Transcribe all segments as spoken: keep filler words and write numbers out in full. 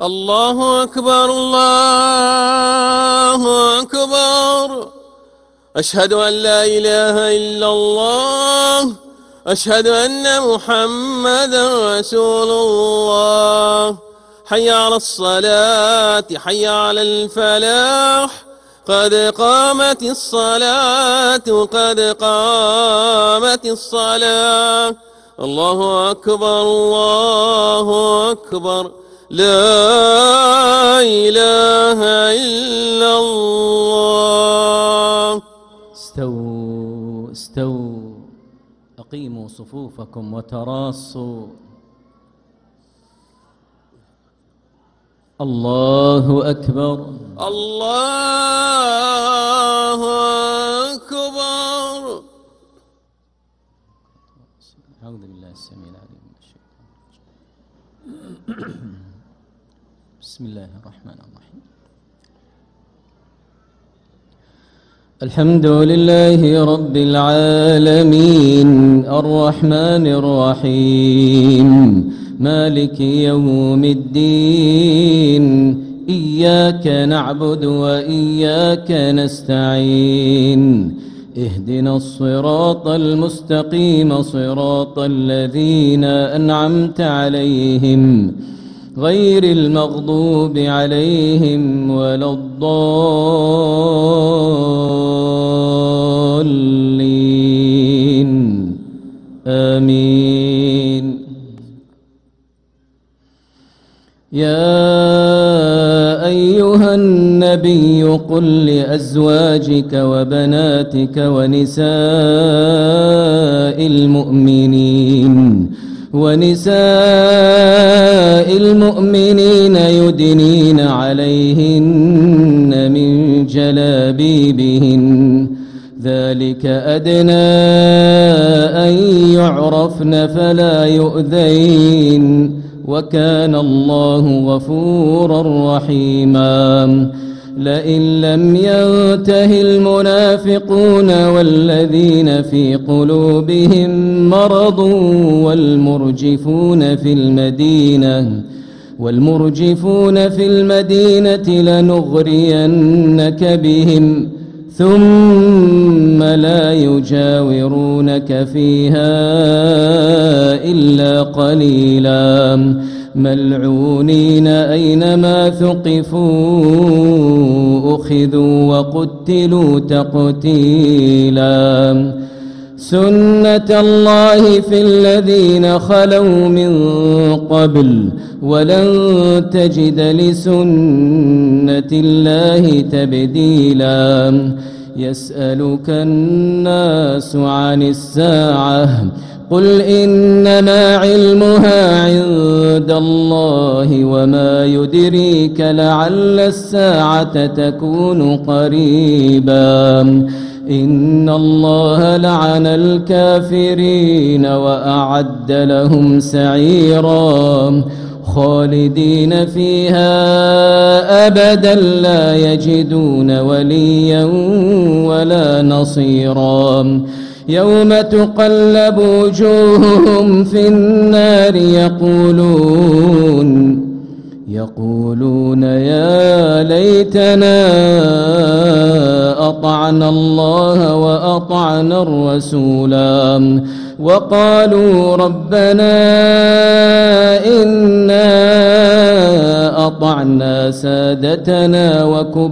الله أكبر الله أكبر. أشهد أن لا إله إلا الله. أشهد أن محمدا رسول الله. حي على الصلاة حي على الفلاح. قد قامت الصلاة قد قامت الصلاة. الله أكبر الله أكبر. لا إله إلا الله. استووا استووا أقيموا صفوفكم وتراصوا. الله أكبر الله أكبر. أعوذ بالله السميع العليم من الشيطان الرجيم. بسم الله الرحمن الرحيم. الحمد لله رب العالمين الرحمن الرحيم مالك يوم الدين. إياك نعبد وإياك نستعين. اهدنا الصراط المستقيم صراط الذين أنعمت عليهم غير المغضوب عليهم ولا الضالين. آمين. يا أيها النبي قل لأزواجك وبناتك ونساء المؤمنين ونساء المؤمنين يدنين عليهن من جلابيبهن ذلك أدنى أن يعرفن فلا يؤذين وكان الله غفورا رحيما. لئن لم ينته المنافقون والذين في قلوبهم مرض والمرجفون في المدينة والمرجفون في المدينة لنغرينك بهم ثم لا يجاورونك فيها إلا قليلا ملعونين أينما ثقفوا أخذوا وقتلوا تقتيلا. سنة الله في الذين خلوا من قبل ولن تجد لسنة الله تبديلا. يسألك الناس عن الساعة قل إنما علمها عند الله وما يدريك لعل الساعة تكون قريبا. إن الله لعن الكافرين وأعد لهم سعيرا خالدين فيها أبدا لا يجدون وليا ولا نصيرا. يوم تقلب وجوههم في النار يقولون يقولون يا ليتنا أطعنا الله وأطعنا الرسولا وقالوا ربنا إنا أطعنا سادتنا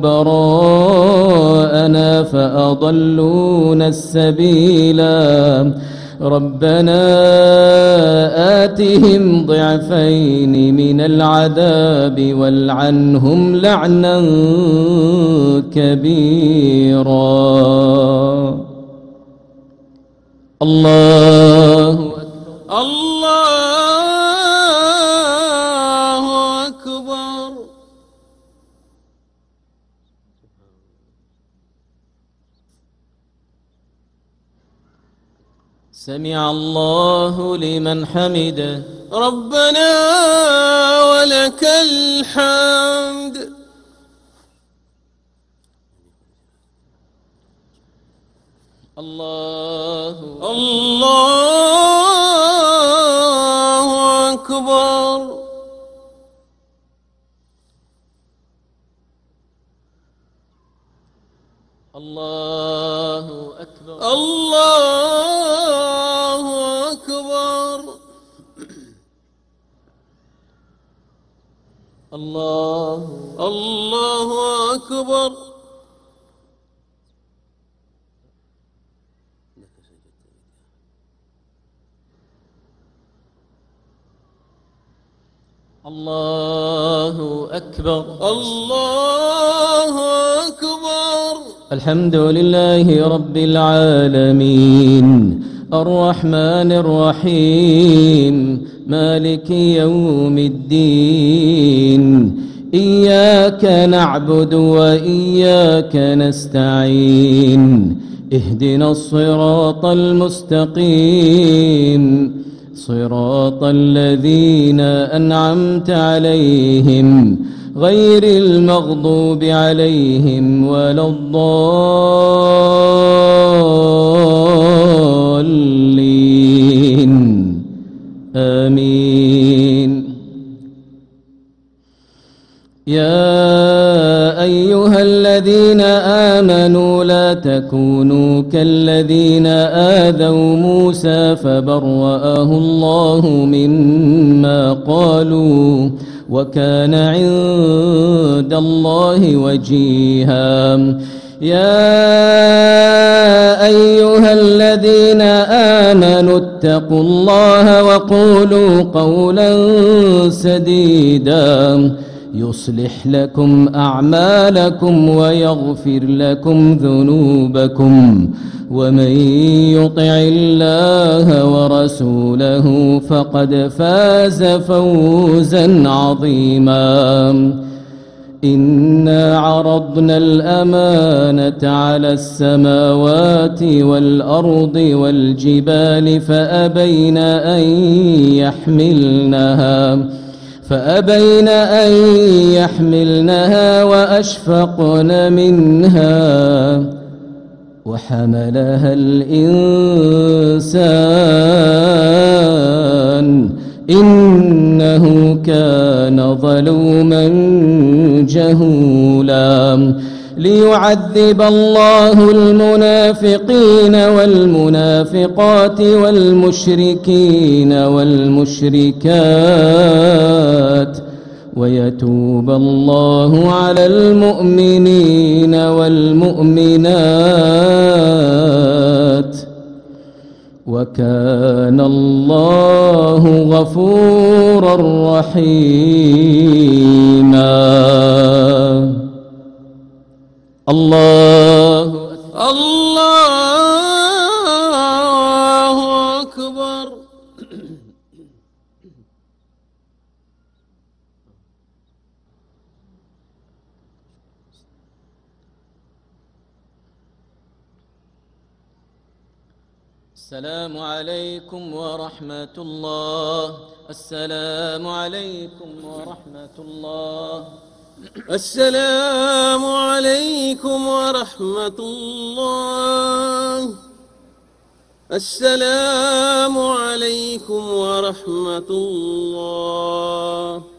وكبراءنا فأضلونا السبيلا. ربنا آتهم ضعفين من العذاب والعنهم لعنا كبيرا. الله الله أكبر. سمع الله لمن حمده. ربنا ولك الحمد. الله الله أكبر. الله أكبر. الله أكبر. الله الله أكبر. الله أكبر. الله أكبر. الحمد لله رب العالمين الرحمن الرحيم مالك يوم الدين إياك نعبد وإياك نستعين اهدنا الصراط المستقيم صراط الذين أنعمت عليهم غير المغضوب عليهم ولا الضالين آمين. يا أيها الذين آمنوا لا تكونوا كالذين آذوا موسى فبرأه الله مما قالوا وكان عند الله وجيها. يا أيها الذين آمنوا اتقوا الله وقولوا قولا سديدا يصلح لكم أعمالكم ويغفر لكم ذنوبكم ومن يطع الله ورسوله فقد فاز فوزا عظيما. إنا عرضنا الأمانة على السماوات والأرض والجبال فأبين أن يحملنها فأبين أن يحملنها وأشفقن منها وحملها الإنسان إنه كان ظلوما جهولا. ليعذب الله المنافقين والمنافقات والمشركين والمشركات ويتوب الله على المؤمنين والمؤمنات وكان الله غفورا رحيما. الله الله أكبر. السلام عليكم ورحمة الله. السلام عليكم ورحمة الله. السلام عليكم ورحمة الله. السلام عليكم ورحمة الله.